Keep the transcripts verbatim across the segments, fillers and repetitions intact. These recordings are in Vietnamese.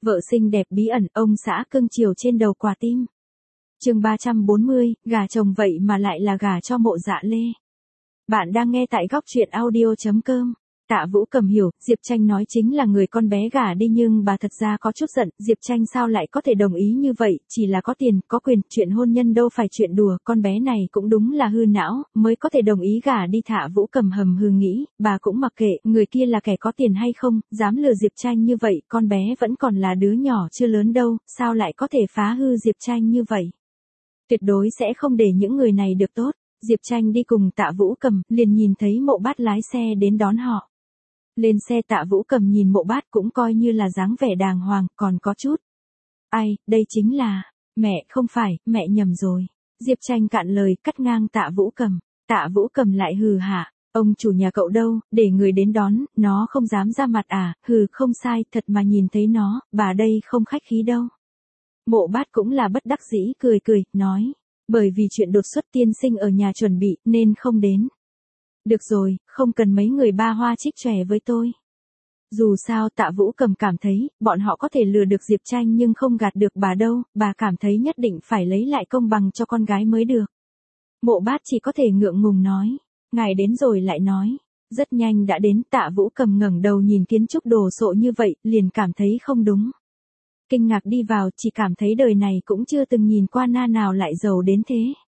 Vợ xinh đẹp bí ẩn, ông xã cưng chiều trên đầu quả tim. Chương ba trăm bốn mươi, gả chồng vậy mà lại là gả cho Mộ Dạ Lê. Bạn đang nghe tại góc truyện audio chấm com. Tạ Vũ Cầm hiểu, Diệp Tranh nói chính là người con bé gả đi, nhưng bà thật ra có chút giận, Diệp Tranh sao lại có thể đồng ý như vậy, chỉ là có tiền, có quyền, chuyện hôn nhân đâu phải chuyện đùa, con bé này cũng đúng là hư não, mới có thể đồng ý gả đi. Tạ Vũ Cầm hầm hừ nghĩ, bà cũng mặc kệ, người kia là kẻ có tiền hay không, dám lừa Diệp Tranh như vậy, con bé vẫn còn là đứa nhỏ chưa lớn đâu, sao lại có thể phá hư Diệp Tranh như vậy. Tuyệt đối sẽ không để những người này được tốt. Diệp Tranh đi cùng Tạ Vũ Cầm, liền nhìn thấy Mộ Bát lái xe đến đón họ. Lên xe Tạ Vũ Cầm nhìn Mộ Bát cũng coi như là dáng vẻ đàng hoàng, còn có chút. Ai, đây chính là, mẹ, không phải, mẹ nhầm rồi. Diệp Tranh cạn lời, cắt ngang Tạ Vũ Cầm. Tạ Vũ Cầm lại hừ hả, ông chủ nhà cậu đâu, để người đến đón, nó không dám ra mặt à, hừ không sai, thật mà nhìn thấy nó, bà đây không khách khí đâu. Mộ Bát cũng là bất đắc dĩ, cười cười, nói, bởi vì chuyện đột xuất tiên sinh ở nhà chuẩn bị, nên không đến. Được rồi, không cần mấy người ba hoa trích chòe với tôi. Dù sao Tạ Vũ Cầm cảm thấy, bọn họ có thể lừa được Diệp Tranh nhưng không gạt được bà đâu, bà cảm thấy nhất định phải lấy lại công bằng cho con gái mới được. Mộ Bát chỉ có thể ngượng ngùng nói, ngài đến rồi lại nói. Rất nhanh đã đến, Tạ Vũ Cầm ngẩng đầu nhìn kiến trúc đồ sộ như vậy, liền cảm thấy không đúng. Kinh ngạc đi vào, chỉ cảm thấy đời này cũng chưa từng nhìn qua na nào lại giàu đến thế.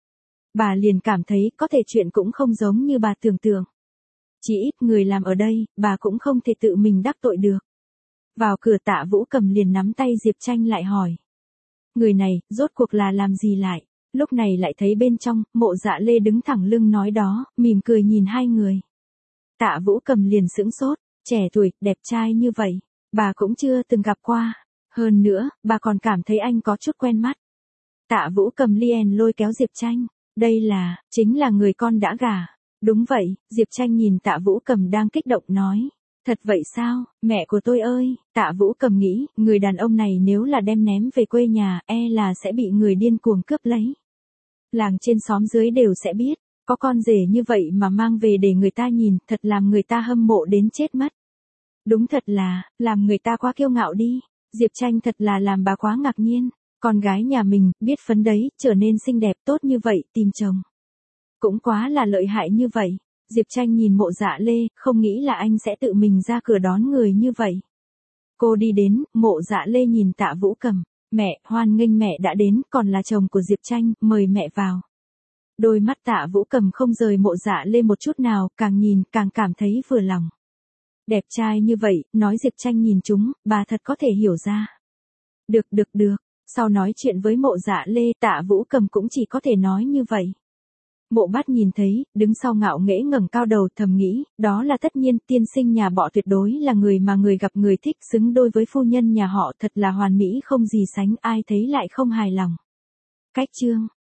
Bà liền cảm thấy có thể chuyện cũng không giống như bà tưởng tượng. Chỉ ít người làm ở đây, bà cũng không thể tự mình đắc tội được. Vào cửa Tạ Vũ Cầm liền nắm tay Diệp Tranh lại hỏi. Người này, rốt cuộc là làm gì lại? Lúc này lại thấy bên trong, Mộ Dạ Lê đứng thẳng lưng nói đó, mỉm cười nhìn hai người. Tạ Vũ Cầm liền sững sốt, trẻ tuổi, đẹp trai như vậy, bà cũng chưa từng gặp qua. Hơn nữa, bà còn cảm thấy anh có chút quen mắt. Tạ Vũ Cầm liền lôi kéo Diệp Tranh. Đây là, chính là người con đã gả. Đúng vậy, Diệp Tranh nhìn Tạ Vũ Cầm đang kích động nói. Thật vậy sao, mẹ của tôi ơi, Tạ Vũ Cầm nghĩ, người đàn ông này nếu là đem ném về quê nhà, e là sẽ bị người điên cuồng cướp lấy. Làng trên xóm dưới đều sẽ biết, có con rể như vậy mà mang về để người ta nhìn, thật làm người ta hâm mộ đến chết mất. Đúng thật là, làm người ta quá kiêu ngạo đi. Diệp Tranh thật là làm bà quá ngạc nhiên. Con gái nhà mình, biết phấn đấy, trở nên xinh đẹp tốt như vậy, tìm chồng. Cũng quá là lợi hại như vậy. Diệp Tranh nhìn Mộ Dạ Lê, không nghĩ là anh sẽ tự mình ra cửa đón người như vậy. Cô đi đến, Mộ Dạ Lê nhìn Tạ Vũ Cầm. Mẹ, hoan nghênh mẹ đã đến, còn là chồng của Diệp Tranh, mời mẹ vào. Đôi mắt Tạ Vũ Cầm không rời Mộ Dạ Lê một chút nào, càng nhìn, càng cảm thấy vừa lòng. Đẹp trai như vậy, nói Diệp Tranh nhìn chúng, bà thật có thể hiểu ra. Được được được. Sau nói chuyện với Mộ Dạ Lê, Tạ Vũ Cầm cũng chỉ có thể nói như vậy. Mộ Bát nhìn thấy, đứng sau ngạo nghễ ngẩng cao đầu, thầm nghĩ, đó là tất nhiên, tiên sinh nhà họ tuyệt đối là người mà người gặp người thích, xứng đôi với phu nhân nhà họ, thật là hoàn mỹ không gì sánh, ai thấy lại không hài lòng. Cách chương